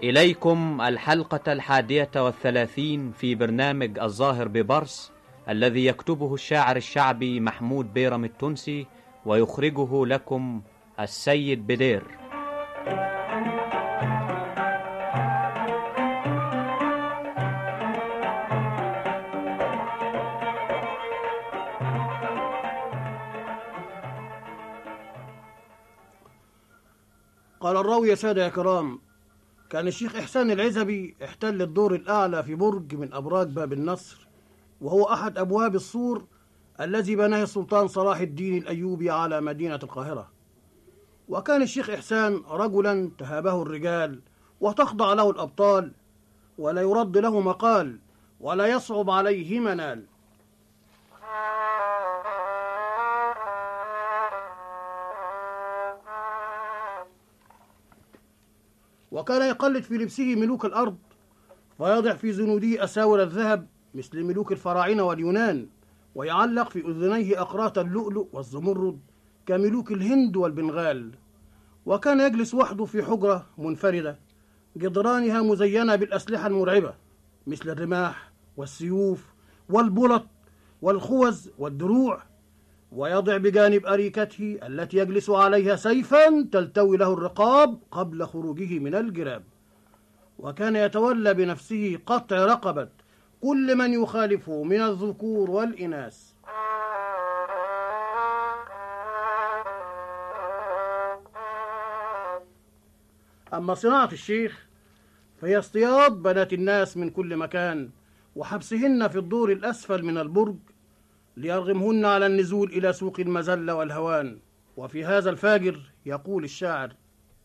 إليكم الحلقة 31 في برنامج الظاهر ببرص، الذي يكتبه الشاعر الشعبي محمود بيرم التونسي، ويخرجه لكم السيد بدير. قال الراوي: يا سادة يا كرام، كان الشيخ إحسان العزبي احتل الدور الأعلى في برج من أبراج باب النصر، وهو أحد أبواب السور الذي بناه السلطان صلاح الدين الأيوبي على مدينة القاهرة. وكان الشيخ إحسان رجلا تهابه الرجال وتخضع له الأبطال، ولا يرد له مقال ولا يصعب عليه منال. وكان يقلد في لبسه ملوك الأرض، ويضع في زنوده أساور الذهب مثل ملوك الفراعنة واليونان، ويعلق في أذنيه أقراط اللؤلؤ والزمرد كملوك الهند والبنغال. وكان يجلس وحده في حجرة منفردة جدرانها مزينة بالأسلحة المرعبة مثل الرماح والسيوف والبلط والخوذ والدروع، ويضع بجانب أريكته التي يجلس عليها سيفا تلتوي له الرقاب قبل خروجه من الجراب. وكان يتولى بنفسه قطع رقبة كل من يخالفه من الذكور والإناث. أما صناعة الشيخ فهي اصطياد بنات الناس من كل مكان، وحبسهن في الدور الأسفل من البرج ليرغمهن على النزول إلى سوق المذلة والهوان. وفي هذا الفاجر يقول الشاعر: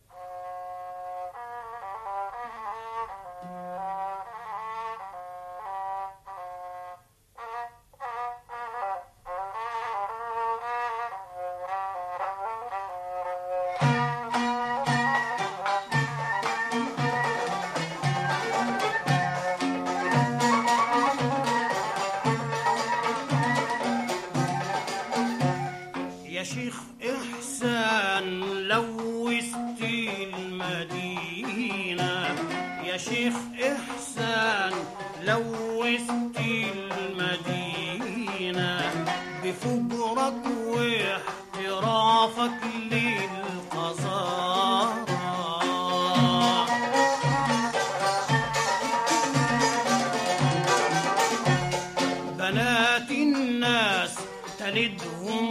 يا شيخ إحسان لوثت المدينة، يا شيخ إحسان لوثت المدينة بفجرك واحترافك للقذارة. بنات الناس تلدهم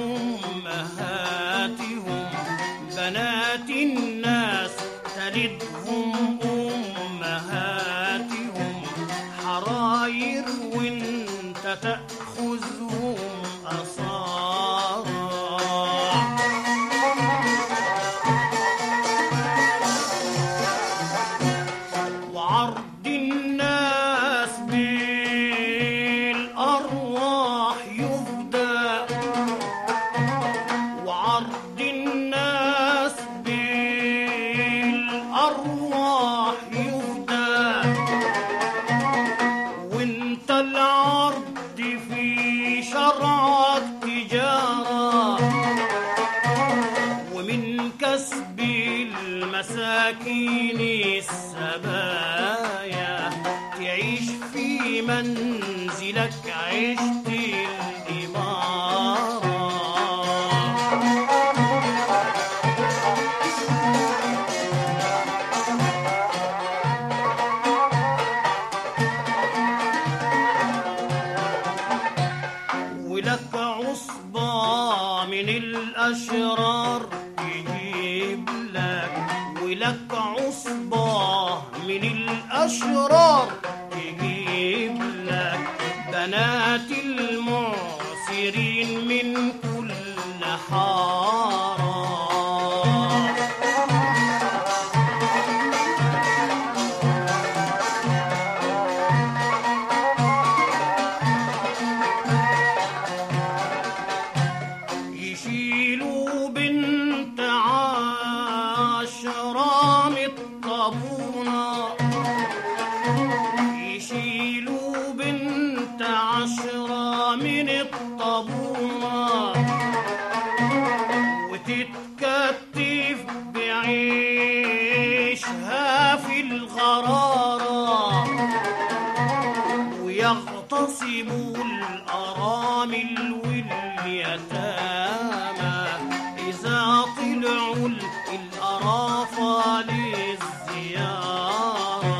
أمهاتهم، بنات الناس تلدهم أمهاتهم، حراير وانت تأخذهم أصارى. وعرض الناس بالأرواح يفدى، وعرض الناس بالأرواح يفدى، وانت العرض في شرعك تجارة، ومن كسب المساكين السبايا تعيش في منزلك عشت الإمارة. ولك عصبة من الأشرار يجيب لك، ولك عصبة من الأشرار يجيب لك بنات المعسرين من كل حارة. يشيلوا بنت عشرة من الطابونة، يشيلوا بنت عشرة من الطابونة، وتتكتف بعيشها في سيبوا الأرامل واليتامى إذا طلعوا الأرافة للزيارة.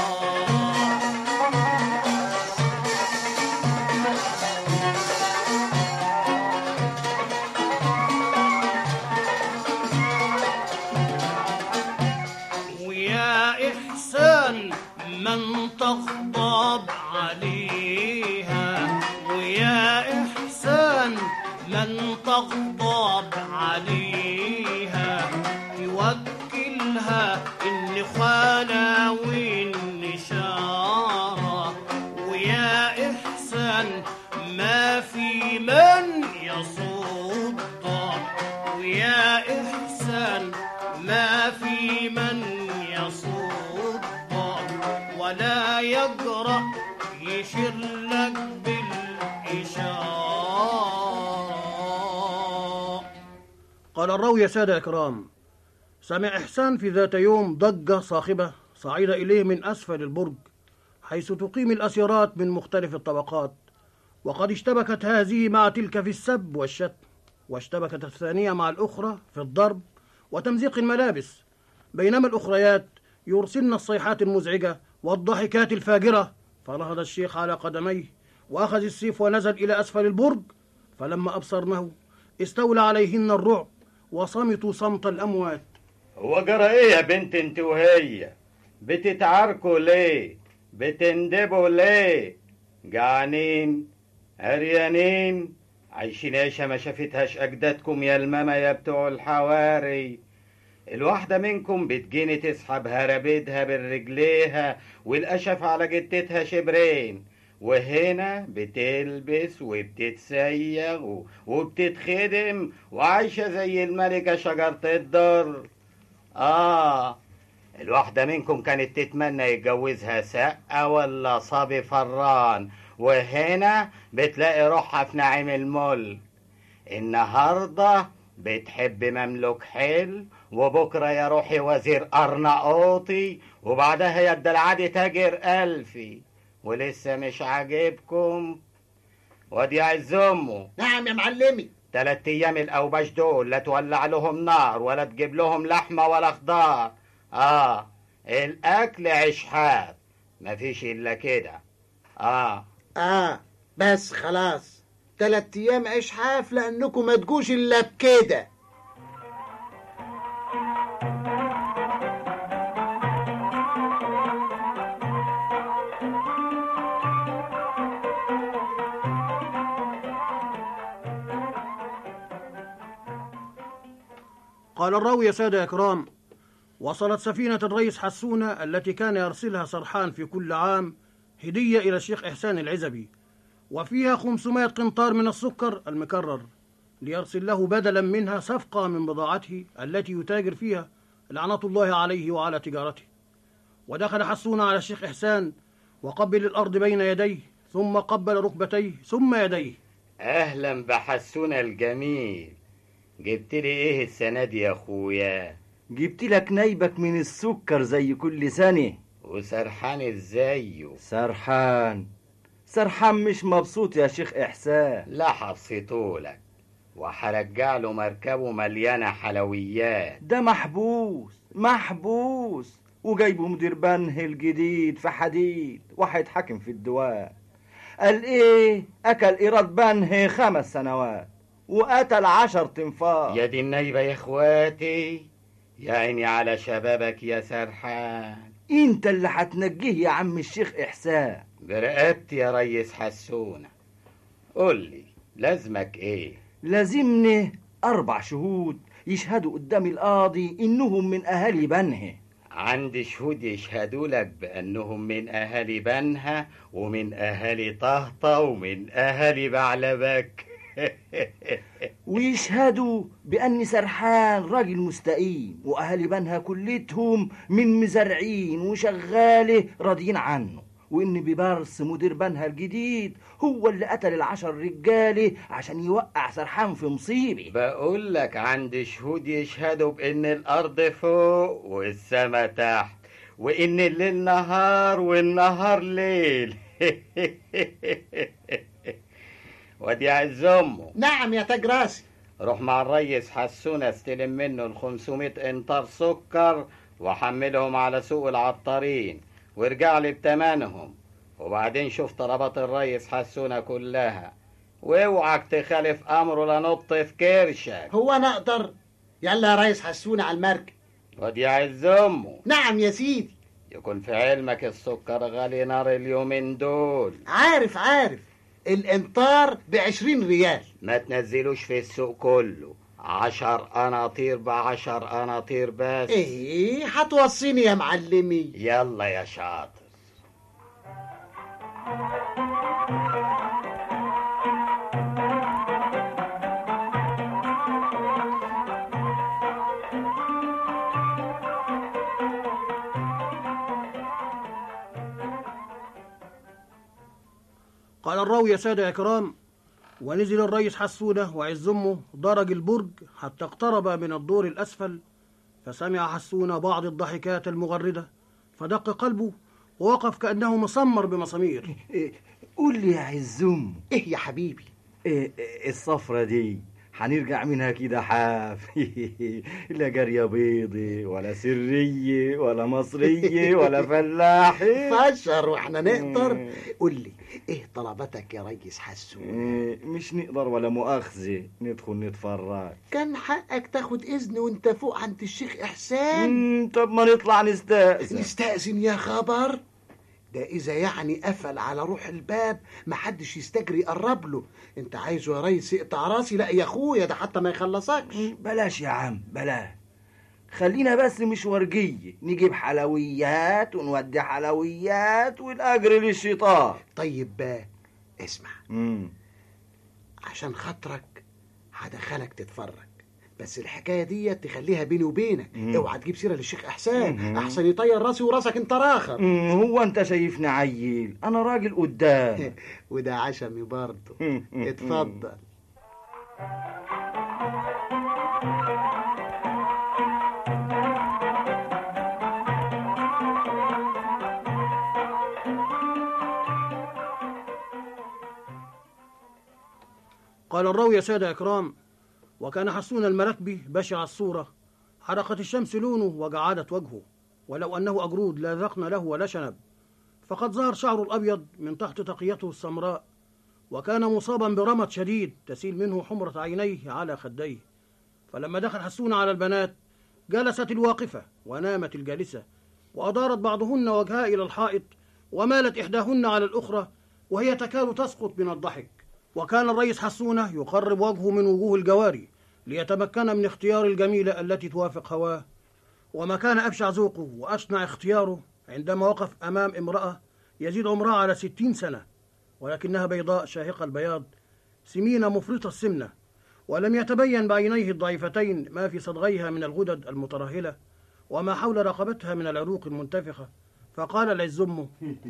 ويا إحسان من تغضب عليها، ويا إحسان من تغضب عليها، يوكلها النخالة والنشارة. ويا إحسان ما في من يصدق، ويا إحسان ما في من يصدق، ولا يجرأ يشير لك بالإشارة. قال الراوي يا سادة الكرام: سمع إحسان في ذات يوم ضجة صاخبة صعد إليه من أسفل البرج، حيث تقيم الأسيرات من مختلف الطبقات، وقد اشتبكت هذه مع تلك في السب والشتم، واشتبكت الثانية مع الأخرى في الضرب وتمزيق الملابس، بينما الأخريات يرسلن الصيحات المزعجة والضحكات الفاجرة. فنهض الشيخ على قدميه وأخذ السيف ونزل إلى أسفل البرج، فلما أبصرنه استولى عليهن الرعب وصمتوا صمت الأموات. هو جرى ايه يا بنت انت وهي؟ بتتعاركوا ليه؟ بتندبوا ليه؟ جعانين؟ عريانين؟ عايشين عيشة ما شافتهاش أجدادكم يا الماما يا بتوع الحواري. الواحدة منكم بتجيني تسحب هربيدها بالرجليها والقشف على جتتها شبرين، وهنا بتلبس وبتتسيغ وبتتخدم وعايشة زي الملكة شجرة الدر. الواحدة منكم كانت تتمنى يتجوزها سقة ولا صبي فران، وهنا بتلاقي روحها في نعيم الملك. النهاردة بتحب مملوك حلو، وبكرة يا روحي وزير أرناؤوطي، وبعدها يا الدلعادي تاجر ألفي. ولسه مش عاجبكم؟ وادي عز أمه. نعم يا معلمي. 3 أيام الأوباش دول لا تولع لهم نار ولا تجيب لهم لحمة ولا خضار. الأكل عشحات، مفيش إلا كده. بس خلاص 3 أيام إشحاف لأنكم ما تجوش إلا بكده. قال الراوي يا سادة يا كرام: وصلت سفينة الرئيس حسونة التي كان يرسلها سرحان في كل عام هدية إلى الشيخ إحسان العزبي، وفيها 500 قنطار من السكر المكرر، ليرسل له بدلا منها صفقة من بضاعته التي يتاجر فيها لعنة الله عليه وعلى تجارته. ودخل حسونة على الشيخ إحسان وقبل الأرض بين يديه، ثم قبل ركبتيه ثم يديه. أهلا بحسونة الجميل. جبت لي إيه السنة دي يا أخويا؟ جبت لك نايبك من السكر زي كل سنة. وسرحان ازايه؟ سرحان مش مبسوط يا شيخ إحسان. لا حبسطولك، وحرجع له مركبه مليانة حلويات. ده محبوس وجايبه مدير بنه الجديد في حديد وهيتحكم في الديوان. قال ايه؟ اكل ايراد بنه 5 سنوات وقتل 10 تنفار. يا دي النايبة يا اخواتي، يا عيني على شبابك يا سرحان. انت اللي هتنجيه يا عم الشيخ إحسان. برقبتي يا ريس حسونة. قول لي لازمك ايه؟ لازمني 4 شهود يشهدوا قدام القاضي انهم من اهالي بنها. عندي شهود يشهدوا لك بانهم من اهالي بنها ومن اهالي طهطة ومن اهالي بعلبك. ويشهدوا بأن سرحان راجل مستقيم وأهالي بنها كلتهم من مزرعين وشغاله راضيين عنه، وإن ببرس مدير بنها الجديد هو اللي قتل 10 رجاله عشان يوقع سرحان في مصيبة. بقول لك عندي شهود يشهدوا بأن الأرض فوق والسما تحت، وإن الليل نهار والنهار ليل. ودي عز امه. نعم يا تاج راسي. روح مع الريس حسون استلم منه 500 انطار سكر وحملهم على سوق العطارين وارجع لي بتمنهم، وبعدين شوف طلبات الريس حسونة كلها، واوعك تخالف امره لنط في كرشك. هو انا اقدر؟ يلا يا ريس حسونة على المركب. ودي عز امه. نعم يا سيدي. يكون في علمك السكر غالي نار اليومين دول. عارف الانطار ب20 ريال. ما تنزلوش في السوق كله، 10 قناطير ب10 قناطير بس. ايه هتوصيني يا معلمي؟ يلا يا شاطر. قال الراوي يا سادة يا كرام: ونزل الريس حسونة وعز أمه درج البرج حتى اقترب من الدور الأسفل، فسمع حسونة بعض الضحكات المغردة فدق قلبه ووقف كأنه مسمر بمسامير. قول لي يا عزوم، ايه يا حبيبي؟ الصفرة دي هنرجع منها كده حاف. لا جارية بيضي ولا سرية ولا مصرية ولا فلاحي. فشر واحنا نقدر. قول لي ايه طلباتك يا ريس حسون؟ مش نقدر ولا مؤاخذة ندخل نتفرج. كان حقك تاخد اذن وانت فوق عند الشيخ احسان. طب ما نطلع نستأذن. نستأذن يا خبر؟ ده إذا يعني قفل على روح الباب محدش يستجري يقرب له. انت عايزه يا ريس يقطع راسي؟ لا يا اخويا، ده حتى ما يخلصكش. بلاش يا عم بلاش، خلينا بس مش ورجية، نجيب حلويات ونودي حلويات والأجر للشيطان. طيب اسمع، عشان خاطرك هدخلك تتفرج، بس الحكاية دي تخليها بيني وبينك. اوعى تجيب سيرة للشيخ احسان، احسن يطير راسي وراسك انت راخر. هو انت شايفني عيل؟ انا راجل قدام. وده عشمي برضه. اتفضل. قال الراوي يا سادة إكرام: وكان حسون المراكبي بشع الصورة، حرقت الشمس لونه وجعدت وجهه، ولو أنه أجرود لا ذقن له ولا شنب، فقد ظهر شعره الأبيض من تحت تقيته السمراء، وكان مصابا برمد شديد تسيل منه حمرة عينيه على خديه. فلما دخل حسون على البنات جلست الواقفة ونامت الجالسة، وأدارت بعضهن وجهها إلى الحائط، ومالت إحداهن على الأخرى وهي تكاد تسقط من الضحك. وكان الريس حسونة يقرب وجهه من وجوه الجواري ليتمكن من اختيار الجميلة التي توافق هواه. وما كان أبشع ذوقه وأشنع اختياره عندما وقف أمام امرأة يزيد عمرها على 60 سنة، ولكنها بيضاء شاهقة البياض سمينة مفرطة السمنة، ولم يتبين بعينيه الضعيفتين ما في صدغيها من الغدد المترهلة وما حول رقبتها من العروق المنتفخة. فقال العز أمه: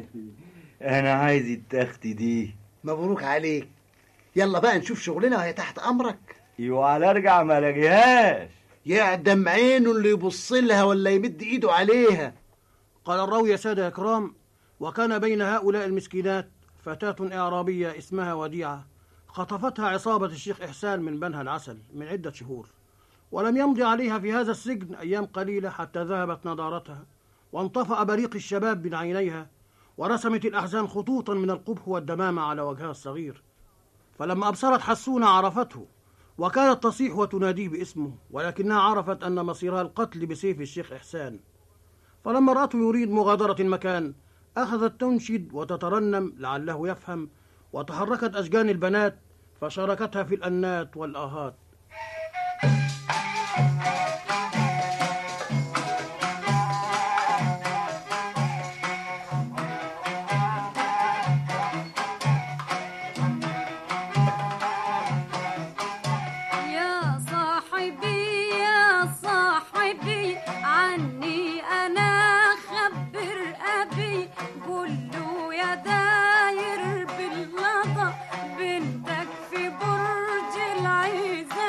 أنا عايز التخت دي. مبروك عليك. يلا بقى نشوف شغلنا وهي تحت أمرك. يوعى ارجع ما لاقيهاش. يعدم عينه اللي يبص لها ولا يمد ايده عليها. قال الراوي يا سادة إكرام: وكان بين هؤلاء المسكينات فتاة إعرابية اسمها وديعة، خطفتها عصابة الشيخ إحسان من بنها العسل من عدة شهور، ولم يمضي عليها في هذا السجن أيام قليلة حتى ذهبت نضارتها وانطفأ بريق الشباب من عينيها، ورسمت الأحزان خطوطا من القبح والدمامة على وجهها الصغير. فلما أبصرت حسونة عرفته، وكانت تصيح وتناديه باسمه، ولكنها عرفت أن مصيرها القتل بسيف الشيخ إحسان. فلما رأته يريد مغادرة المكان أخذت تنشد وتترنم لعله يفهم، وتحركت أشجان البنات فشاركتها في الأنات والآهات. داير باللطا بنتك في برج العزة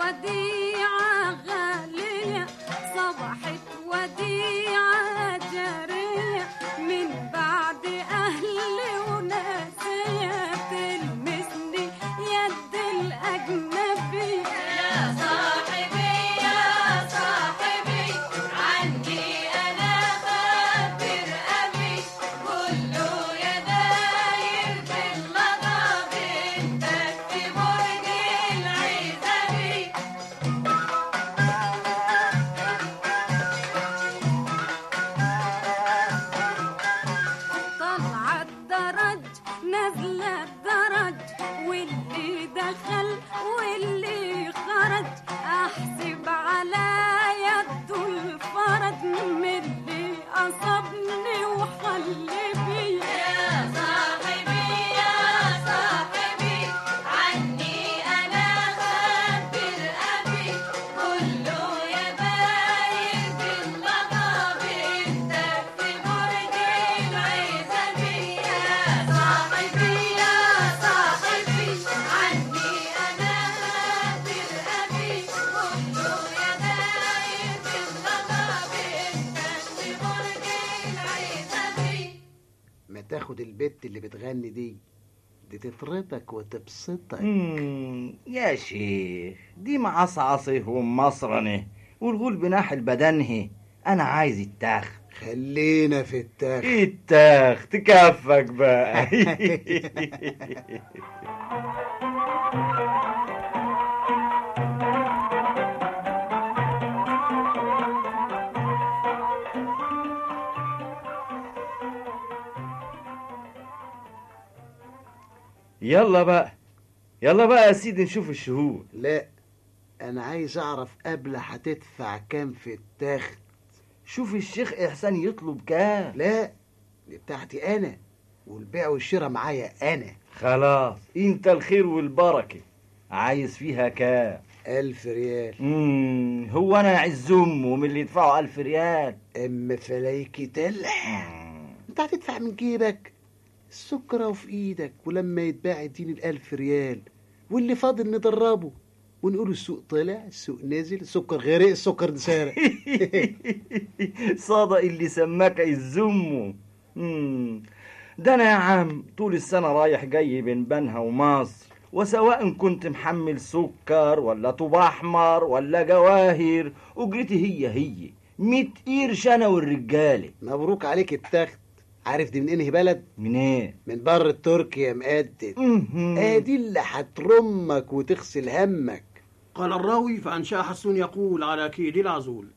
وديعة غالية، صبحت وديعة جارية، من بعد أهلي وناسية تلمسني يد الأجنبي. يا صاحبي يا صاحبي عني أنا خبر أبي، كله يا داير في المضى بنتك في برج العزبي. طلع الدرج نازلة الدرج، واللي دخل واللي خرج، أحسب على يده الفرج من اللي أصابني وحل بيا. يا صاحبي يا صاحبي عني أنا خبر أبي، كله يا باين بالمضى بنتك في برج العزبي. يا صاحبي يا صاحبي عني أنا خبر أبي، كله يا باين بالمضى بنتك في برج العزبي. ما تاخد البت اللي بتغني دي تطربك وتبسطك. يا شيخ دي معصعصه ومصرنه والغول بناح البدنه، انا عايز التاخ. خلينا في التاخ. التاخ تكفك بقى. يلا بقى يا سيدي نشوف الشهود. لا، انا عايز اعرف قبل هتدفع كام في التاخت. شوف الشيخ إحسان يطلب كام. لا، دي بتاعتي انا، والبيع والشراء معايا انا. خلاص انت الخير والبركة. عايز فيها كام؟ 1000 ريال. هو انا عز امه من اللي يدفعوا 1000 ريال؟ فلايكي تلح. انت هتدفع من جيبك، السكر في ايدك، ولما يتباع اديني 1000 ريال، واللي فاضل ندربه ونقول السوق طلع السوق نزل، السكر غرق السكر نسارق. صادق اللي سماك عز امه. ده انا يا عم طول السنة رايح جاي بين بنها ومصر، وسواء كنت محمل سكر ولا طوب احمر ولا جواهر اجرتي هي 100 قرش انا والرجالة. مبروك عليك التخت. عارف دي من انهي بلد؟ من ايه؟ من بر تركيا مقدد. ادي اللي هترمك وتغسل همك. قال الراوي: فأنشأ حسون يقول على كيد العزول.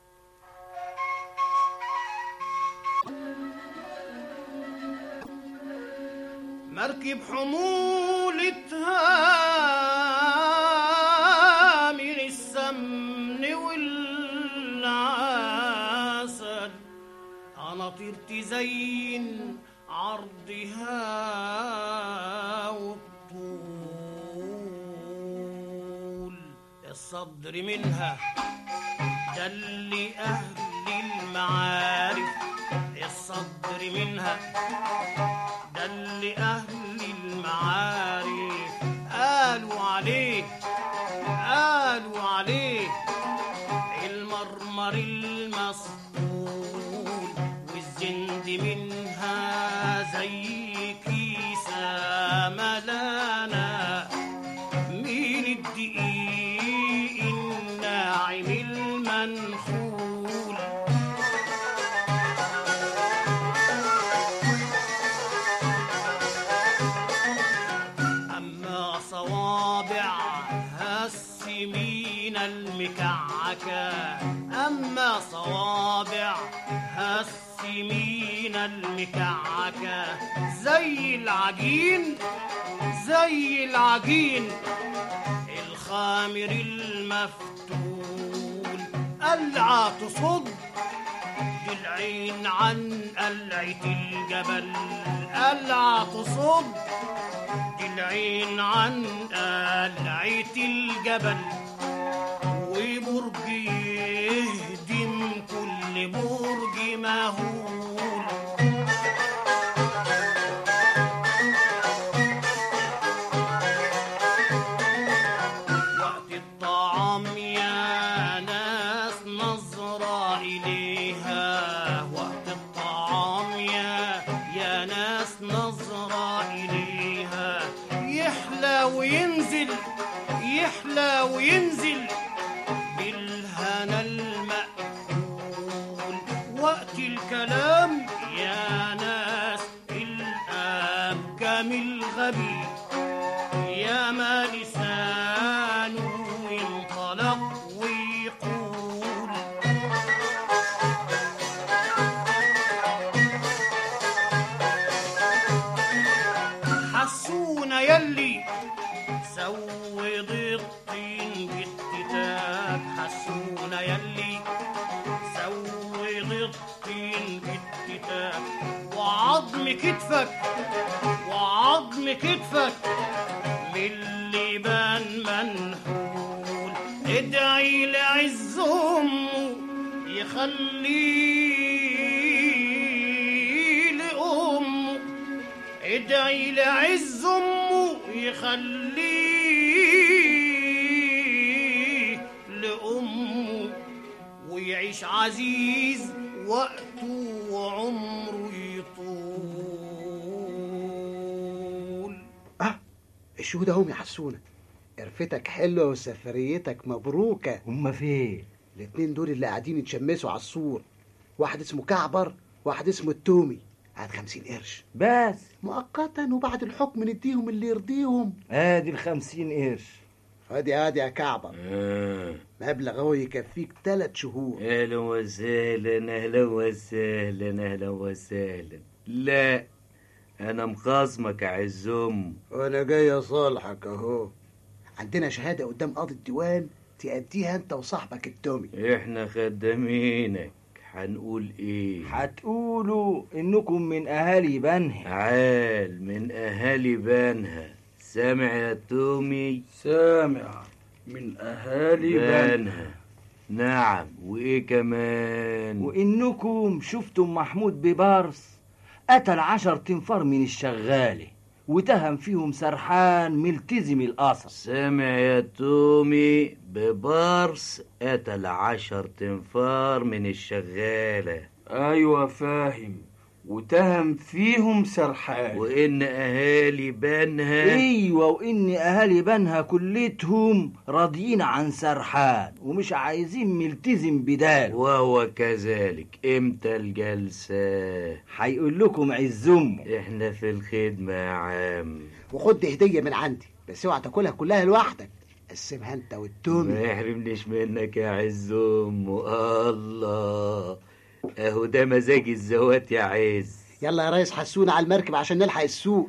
مركب حمولتها من السمن والعسل، قناطير تزين عرضها والطول، الصدر منها دل أهل المعارف، الصدر منها دل أهل المعارف، قالوا عليه المرمر المسطول، والزند منها زي كيسة ملانا من الدقيق الناعم المنخول. أما صوابعها السمين المكعكة، أما صوابعها السمين المكعكة زي العجين الخامر المفتول، قلعة تصد العين عن قلعة الجبل، قلعة تصد العين عن قلعة الجبل، وبرج يهدم كل برج مهول. وقت الطعام الطعام يا ناس نظرة إليها، وقت الطعام يا ناس نظرة إليها، يحلى وينزل يحلى وينزل بالهنا المأكول. وقت الكلام يا ناس الأبكم الغبي، يا ما لسانه ينطلق ويقول. حسونا يلي سود الطين بالكتاب، حسونا يلي سود الطين بالكتاب، وعظم كتفك وعظم كتفك باللي بان منحول. ادعي لعز امه يخليه لامه، ادعي لعز امه يخليه لامه، ويعيش عزيز وقته وعمره يطول. الشهود اهم يا حسونه، قرفتك حلوه وسفريتك مبروكه. هما فين؟ الاتنين دول اللي قاعدين يتشمسوا على السور، واحد اسمه كعبر واحد اسمه التومي. هات 50 قرش بس مؤقتا، وبعد الحكم نديهم اللي يرضيهم. ادي 50 قرش. ادي يا كعبر. مبلغ هو يكفيك 3 شهور. اهلا وسهلا اهلا وسهلا اهلا وسهلا. لا انا مخاصمك يا عز ام، وانا جاي اصالحك اهو. عندنا شهاده قدام قاضي الديوان تأديها انت وصاحبك التومي. احنا خدامينك، هنقول ايه؟ هتقولوا انكم من اهالي بنها. عال من اهالي بنها. سامع يا تومي؟ سامع، من اهالي بنها. نعم، وايه كمان؟ وانكم شفتم محمود ببارس قتل 10 تنفار من الشغاله، وتهم فيهم سرحان ملتزم القصر. سامع يا تومي؟ ببارس قتل 10 تنفار من الشغالة. ايوه فاهم، وتهم فيهم سرحان. وان اهالي بنها، ايوه، وان اهالي بنها كلتهم راضيين عن سرحان ومش عايزين ملتزم بدال. وهو كذلك. امتى الجلسة؟ هيقول لكم عز امه. احنا في الخدمة يا عم. وخد هديه من عندي، بس اوعى تاكلها كلها لوحدك، قسمها انت والتومي. ما يحرمنيش منك يا عز امه. الله، اهو ده مزاج الزوات يا عز. يلا يا ريس حسونا على المركب عشان نلحق السوق.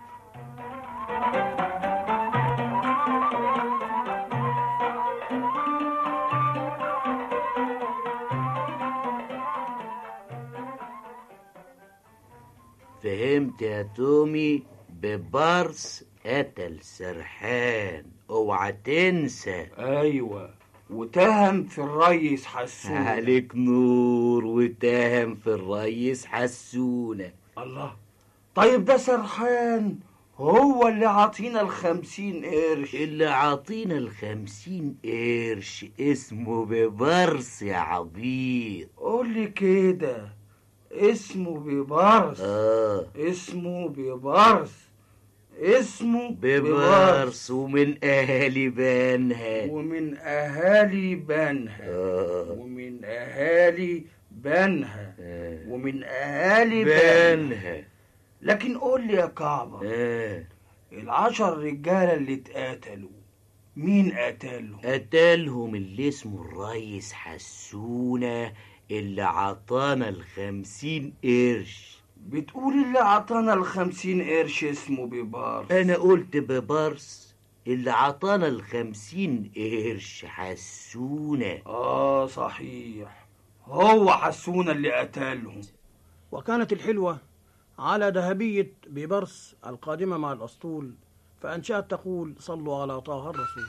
فهمت يا تومي؟ ببارس قتل سرحان، اوعى تنسى. ايوه، وتهم في الريس حسونة. عليك نور، وتهم في الريس حسونة. الله، طيب ده سرحان هو اللي عاطينا 50 قرش. اللي عاطينا 50 قرش اسمه ببارس يا عبيط. قولي كده، اسمه ببارس. اسمه ببارس، اسمه ببارس، ومن اهالي بنها. ومن اهالي بنها. ومن اهالي بنها. ومن اهالي بنها. لكن قول لي يا كعبة، 10 رجالة اللي اتقتلوا مين قتلهم؟ قتلهم اللي اسمه الريس حسونة، اللي عطانا 50 قرش. بتقول اللي عطانا 50 قرش اسمه ببارس؟ انا قلت ببارس. اللي عطانا 50 قرش حسونة. صحيح، هو حسونة اللي قتلهم. وكانت الحلوة على ذهبية ببرس القادمة مع الأسطول، فأنشأت تقول: صلوا على طه الرسول.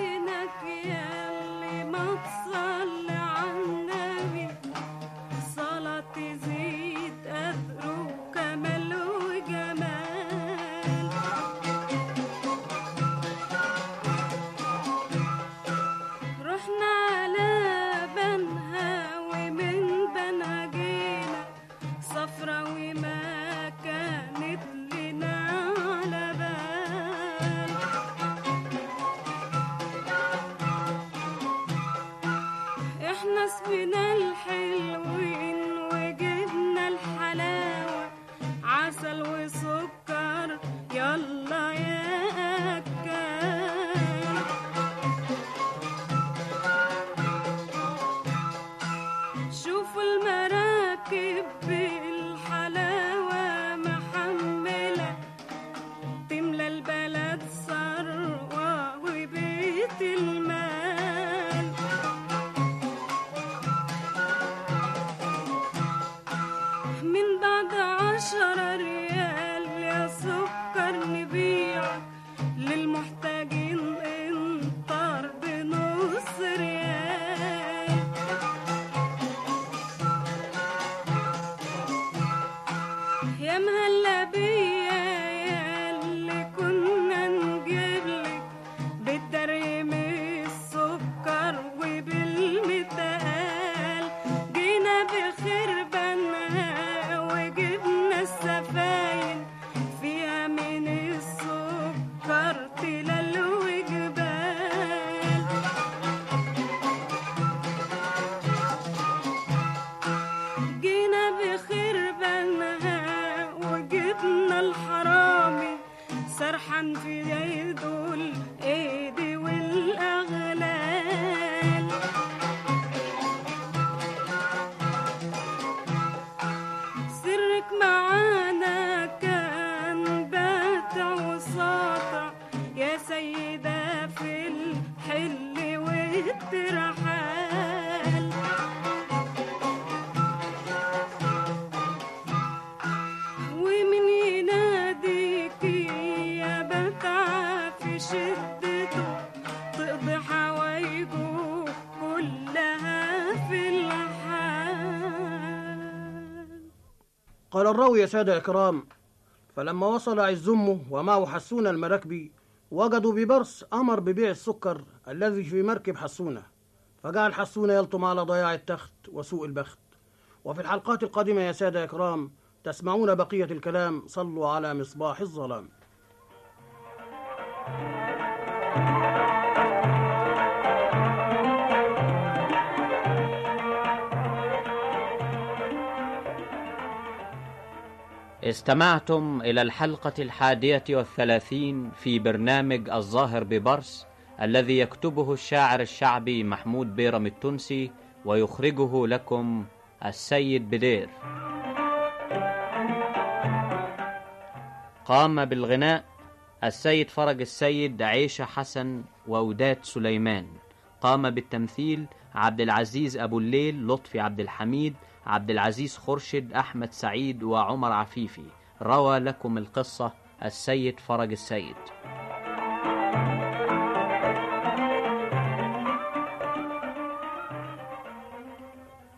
صل يا مهلا بيا ياللي كنا نجيبلك بالدريم السكر وبالمتقال، جينا بخير بنا وجبنا السفاين فيها من السكر تلال وجبال. جينا بخير بنا وجبنا الحرامي سرحان في يده الايدي والاغلال. سرك معانا كان باتع وساطع يا سيدة في الحل والترحال. ومن يناديكي يا باتع في شدته تقضي حوايجه كلها في الحال. قال الراوي يا سادة إكرام: فلما وصل عز أمه ومعه حسون المراكبي وجدوا ببرص أمر ببيع السكر الذي في مركب حسونة، فجعل حسون يلطم على ضياع التخت وسوء البخت. وفي الحلقات القادمة يا سادة إكرام تسمعون بقية الكلام. صلوا على مصباح الظلام. استمعتم إلى الحلقة 31 في برنامج الظاهر ببرص، الذي يكتبه الشاعر الشعبي محمود بيرم التونسي ويخرجه لكم السيد بدير. قام بالغناء السيد فرج السيد، عيشة حسن، ووداد سليمان. قام بالتمثيل عبد العزيز أبو الليل، لطفي عبد الحميد، عبد العزيز خرشد، أحمد سعيد، وعمر عفيفي. روى لكم القصة السيد فرج السيد.